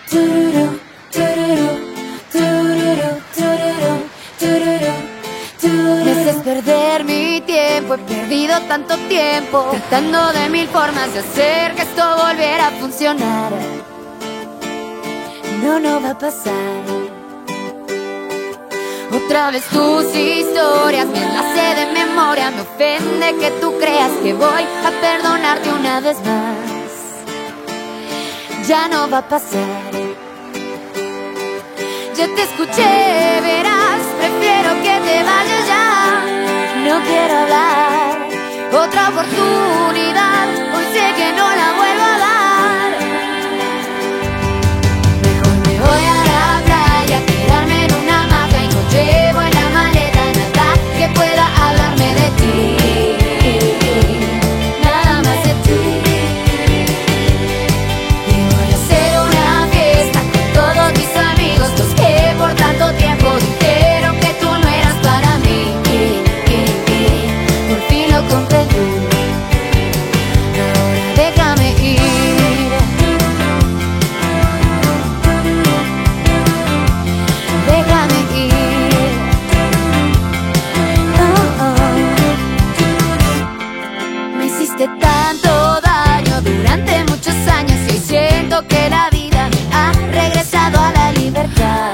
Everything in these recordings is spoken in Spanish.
tururú, tururú, tururú, tururú, tururú, tururú. Me haces perder mi tiempo, he perdido tanto tiempo tratando de mil formas de hacer que esto volviera a funcionar. No, no va a pasar. Otra vez tus historias, me las sé de memoria. Me ofende que tú creas que voy a perdonarte una vez más. Ya no va a pasar. Ya te escuché, verás, prefiero que te vayas ya. No quiero hablar, otra oportunidad, hoy sé que no la vuelvo a dar. Mejor me voy a la playa, tirarme en una hamaca y no llevo en la maleta nada que pueda hablarme de ti. Nada más de ti. Y voy a hacer una fiesta con todos mis amigos, los que por tanto tiempo dijeron que tú no eras para mí. Por fin lo comprendí. Ahora déjame ir. Déjame ir. Oh, oh. Me hiciste tanto daño durante muchos años y hoy siento que la vida me ha regresado a la libertad.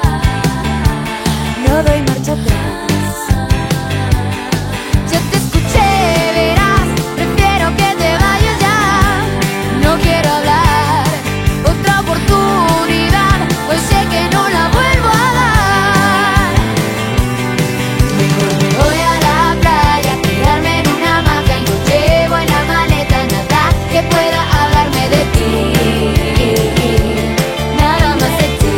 No doy marcha atrás. Ya te escuché, verás, prefiero que te vayas ya. No quiero hablar, otra oportunidad, hoy sé que no la vuelvo a dar. Mejor me voy a la playa, tirarme en una hamaca y no llevo en la maleta nada que pueda hablarme de ti. Nada más de ti.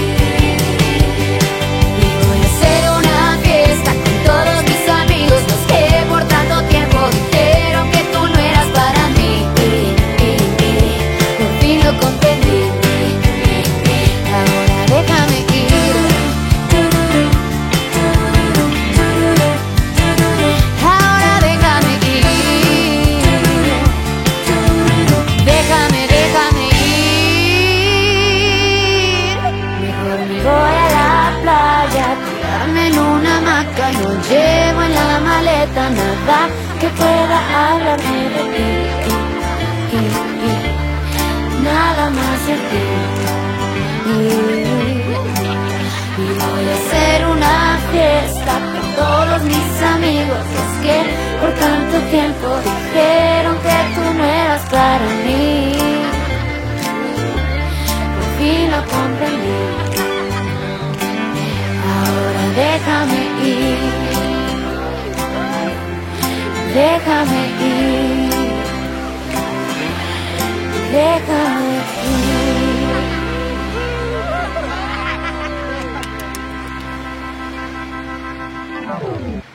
Y voy a hacer una fiesta con todos mis amigos, los que por tanto tiempo dijeron que tú no eras para mí. Por fin lo comprendí. Ahora déjame ir. Ahora déjame ir. Déjame ir. Mejor me voy a la playa, tirarme en una hamaca. No llevo en la maleta nada que pueda hablarme de ti. Nada más de ti. Y voy a hacer una fiesta con todos mis amigos, los que por tanto tiempo dijeron que tú no eras para mí. Por fin lo comprendí. Ahora déjame ir. Déjame ir. Déjame ir.